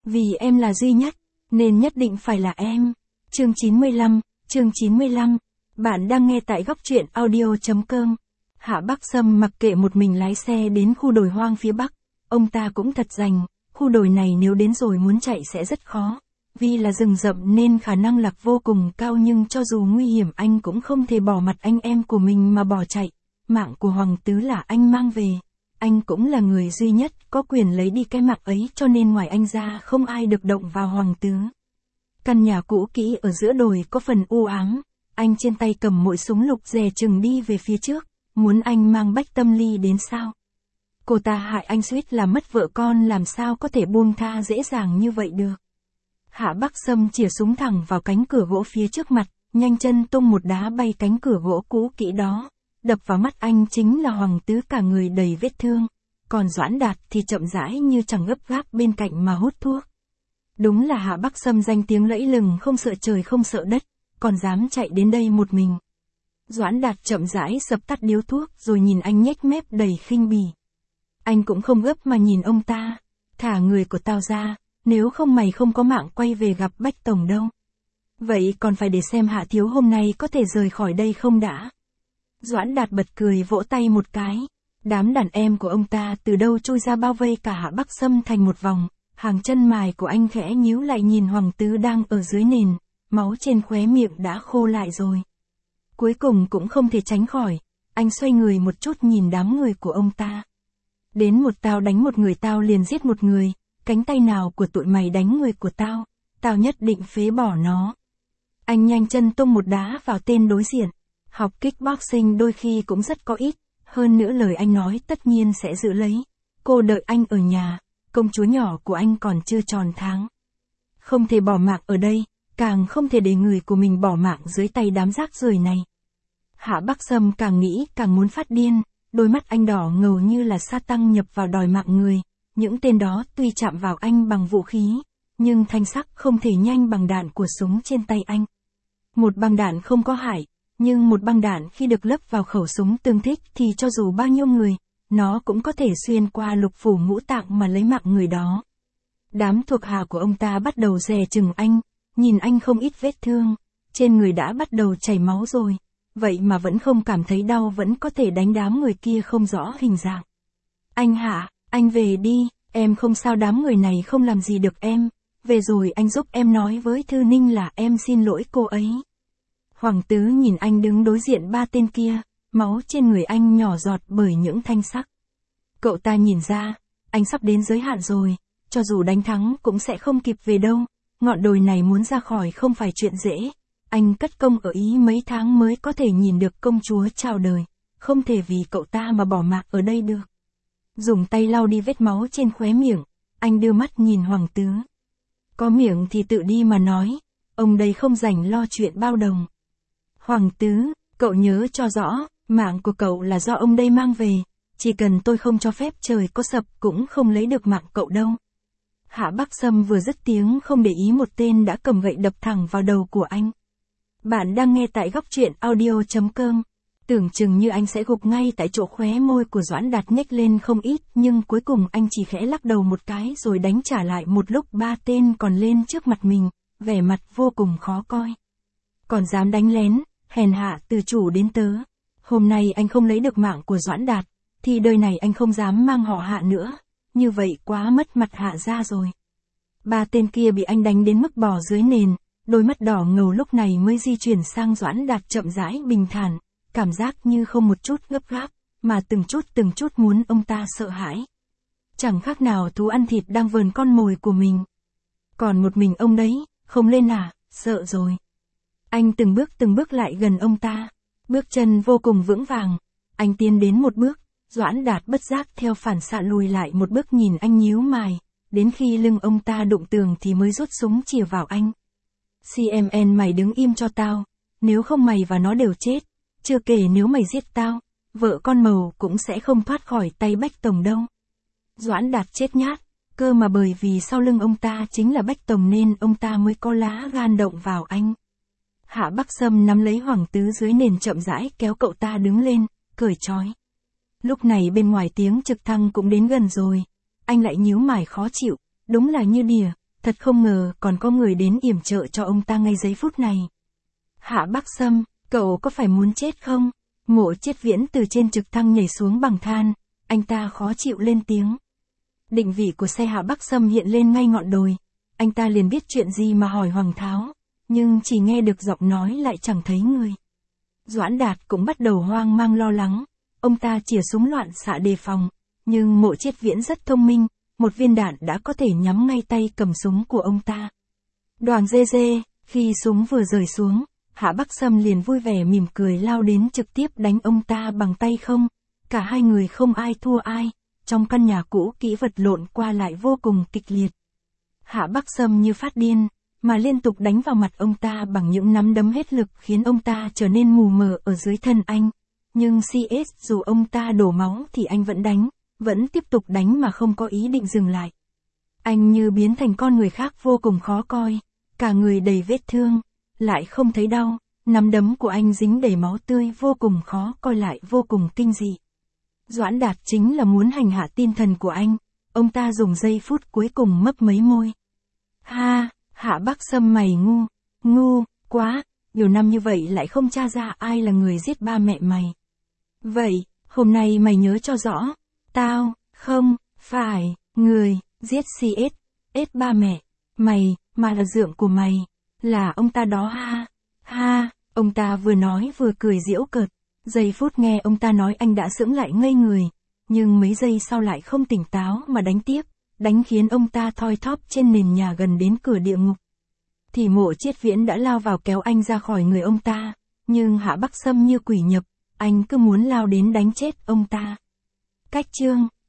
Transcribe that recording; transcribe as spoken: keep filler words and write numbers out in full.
Vì em là duy nhất, nên nhất định phải là em. Chương chín mươi lăm, chương chín mươi lăm. Bạn đang nghe tại góc truyện audio chấm com. Hạ Bắc Sâm mặc kệ một mình lái xe đến khu đồi hoang phía bắc. Ông ta cũng thật rành, khu đồi này nếu đến rồi muốn chạy sẽ rất khó. Vì là rừng rậm nên khả năng lạc vô cùng cao, nhưng cho dù nguy hiểm anh cũng không thể bỏ mặt anh em của mình mà bỏ chạy. Mạng của Hoàng Tứ là anh mang về. Anh cũng là người duy nhất có quyền lấy đi cái mạng ấy, cho nên ngoài anh ra không ai được động vào Hoàng Tứ. Căn nhà cũ kỹ ở giữa đồi có phần u ám. Anh trên tay cầm mỗi súng lục dè chừng đi về phía trước. Muốn anh mang Bách Tâm Ly đến sao? Cô ta hại anh suýt là mất vợ con, làm sao có thể buông tha dễ dàng như vậy được. Hạ Bắc Sâm chĩa súng thẳng vào cánh cửa gỗ phía trước mặt, nhanh chân tung một đá bay cánh cửa gỗ cũ kỹ đó. Đập vào mắt anh chính là Hoàng Tứ cả người đầy vết thương, còn Doãn Đạt thì chậm rãi như chẳng gấp gáp bên cạnh mà hút thuốc. Đúng là Hạ Bắc Sâm danh tiếng lẫy lừng, không sợ trời không sợ đất, còn dám chạy đến đây một mình. Doãn Đạt chậm rãi dập tắt điếu thuốc rồi nhìn anh nhếch mép đầy khinh bỉ. Anh cũng không gấp mà nhìn ông ta, thả người của tao ra, nếu không mày không có mạng quay về gặp Bách Tổng đâu. Vậy còn phải để xem Hạ Thiếu hôm nay có thể rời khỏi đây không đã. Doãn Đạt bật cười vỗ tay một cái. Đám đàn em của ông ta từ đâu chui ra bao vây cả Hạ Bắc Sâm thành một vòng. Hàng chân mày của anh khẽ nhíu lại nhìn Hoàng Tứ đang ở dưới nền, máu trên khóe miệng đã khô lại rồi. Cuối cùng cũng không thể tránh khỏi, anh xoay người một chút nhìn đám người của ông ta. Đến một tao đánh một người tao liền giết một người, cánh tay nào của tụi mày đánh người của tao, tao nhất định phế bỏ nó. Anh nhanh chân tung một đá vào tên đối diện. Học kickboxing đôi khi cũng rất có ích, hơn nữa lời anh nói tất nhiên sẽ giữ lấy. Cô đợi anh ở nhà, công chúa nhỏ của anh còn chưa tròn tháng. Không thể bỏ mạng ở đây, càng không thể để người của mình bỏ mạng dưới tay đám rác rưởi này. Hạ Bắc Sâm càng nghĩ càng muốn phát điên, đôi mắt anh đỏ ngầu như là sa tăng nhập vào đòi mạng người. Những tên đó tuy chạm vào anh bằng vũ khí, nhưng thanh sắc không thể nhanh bằng đạn của súng trên tay anh. Một băng đạn không có hại, nhưng một băng đạn khi được lấp vào khẩu súng tương thích thì cho dù bao nhiêu người, nó cũng có thể xuyên qua lục phủ ngũ tạng mà lấy mạng người đó. Đám thuộc hạ của ông ta bắt đầu dè chừng anh, nhìn anh không ít vết thương, trên người đã bắt đầu chảy máu rồi, vậy mà vẫn không cảm thấy đau, vẫn có thể đánh đám người kia không rõ hình dạng. Anh Hạ, anh về đi, em không sao, đám người này không làm gì được em, về rồi anh giúp em nói với Thư Ninh là em xin lỗi cô ấy. Hoàng Tứ nhìn anh đứng đối diện ba tên kia, máu trên người anh nhỏ giọt bởi những thanh sắc. Cậu ta nhìn ra, anh sắp đến giới hạn rồi, cho dù đánh thắng cũng sẽ không kịp về đâu, ngọn đồi này muốn ra khỏi không phải chuyện dễ. Anh cất công ở Ý mấy tháng mới có thể nhìn được công chúa chào đời, không thể vì cậu ta mà bỏ mạng ở đây được. Dùng tay lau đi vết máu trên khóe miệng, anh đưa mắt nhìn Hoàng Tứ. Có miệng thì tự đi mà nói, ông đây không rảnh lo chuyện bao đồng. Hoàng Tứ, cậu nhớ cho rõ, mạng của cậu là do ông đây mang về, chỉ cần tôi không cho phép trời có sập cũng không lấy được mạng cậu đâu. Hạ Bắc Sâm vừa dứt tiếng không để ý một tên đã cầm gậy đập thẳng vào đầu của anh. Bạn đang nghe tại góc truyện audio chấm com. Tưởng chừng như anh sẽ gục ngay tại chỗ, khóe môi của Doãn Đạt nhếch lên không ít, nhưng cuối cùng anh chỉ khẽ lắc đầu một cái rồi đánh trả lại một lúc ba tên còn lên trước mặt mình, vẻ mặt vô cùng khó coi. Còn dám đánh lén, hèn hạ từ chủ đến tớ. Hôm nay anh không lấy được mạng của Doãn Đạt, thì đời này anh không dám mang họ Hạ nữa, như vậy quá mất mặt Hạ gia rồi. Ba tên kia bị anh đánh đến mức bò dưới nền, đôi mắt đỏ ngầu lúc này mới di chuyển sang Doãn Đạt chậm rãi bình thản, cảm giác như không một chút gấp gáp, mà từng chút từng chút muốn ông ta sợ hãi. Chẳng khác nào thú ăn thịt đang vờn con mồi của mình. Còn một mình ông đấy, không lên à, sợ rồi. Anh từng bước từng bước lại gần ông ta, bước chân vô cùng vững vàng. Anh tiến đến một bước, Doãn Đạt bất giác theo phản xạ lùi lại một bước nhìn anh nhíu mày, đến khi lưng ông ta đụng tường thì mới rút súng chĩa vào anh. xê em en mày đứng im cho tao, nếu không mày và nó đều chết, chưa kể nếu mày giết tao, vợ con màu cũng sẽ không thoát khỏi tay Bách Tổng đâu. Doãn Đạt chết nhát, cơ mà bởi vì sau lưng ông ta chính là Bách Tổng nên ông ta mới có lá gan động vào anh. Hạ Bắc Sâm nắm lấy Hoàng Tứ dưới nền chậm rãi kéo cậu ta đứng lên, cởi trói. Lúc này bên ngoài tiếng trực thăng cũng đến gần rồi, anh lại nhíu mày khó chịu, đúng là như đỉa, thật không ngờ còn có người đến yểm trợ cho ông ta ngay giây phút này. Hạ Bắc Sâm, cậu có phải muốn chết không? Mộ Chiết Viễn từ trên trực thăng nhảy xuống bằng than, anh ta khó chịu lên tiếng. Định vị của xe Hạ Bắc Sâm hiện lên ngay ngọn đồi, anh ta liền biết chuyện gì mà hỏi Hoàng Tháo, nhưng chỉ nghe được giọng nói lại chẳng thấy người. Doãn Đạt cũng bắt đầu hoang mang lo lắng, ông ta chỉa súng loạn xạ đề phòng, nhưng Mộ Chiết Viễn rất thông minh, một viên đạn đã có thể nhắm ngay tay cầm súng của ông ta. Đoàn dê dê, khi súng vừa rời xuống, Hạ Bắc Sâm liền vui vẻ mỉm cười lao đến trực tiếp đánh ông ta bằng tay không, cả hai người không ai thua ai, trong căn nhà cũ kỹ vật lộn qua lại vô cùng kịch liệt. Hạ Bắc Sâm như phát điên, mà liên tục đánh vào mặt ông ta bằng những nắm đấm hết lực khiến ông ta trở nên mù mờ ở dưới thân anh. Nhưng xê ét dù ông ta đổ máu thì anh vẫn đánh, vẫn tiếp tục đánh mà không có ý định dừng lại. Anh như biến thành con người khác vô cùng khó coi, cả người đầy vết thương, lại không thấy đau, nắm đấm của anh dính đầy máu tươi vô cùng khó coi lại vô cùng kinh dị. Doãn Đạt chính là muốn hành hạ tinh thần của anh, ông ta dùng giây phút cuối cùng mấp mấy môi. Ha, Hạ Bắc Sâm mày ngu, ngu, quá, nhiều năm như vậy lại không tra ra ai là người giết ba mẹ mày. Vậy, hôm nay mày nhớ cho rõ, tao, không, phải, người, giết xê ét, ết ba mẹ, mày, mà là dượng của mày, là ông ta đó ha, ha, ông ta vừa nói vừa cười giễu cợt, giây phút nghe ông ta nói anh đã sững lại ngây người, nhưng mấy giây sau lại không tỉnh táo mà đánh tiếp, đánh khiến ông ta thoi thóp trên nền nhà gần đến cửa địa ngục. Thì Mộ Chiết Viễn đã lao vào kéo anh ra khỏi người ông ta, nhưng Hạ Bắc Sâm như quỷ nhập, anh cứ muốn lao đến đánh chết ông ta. Cách chương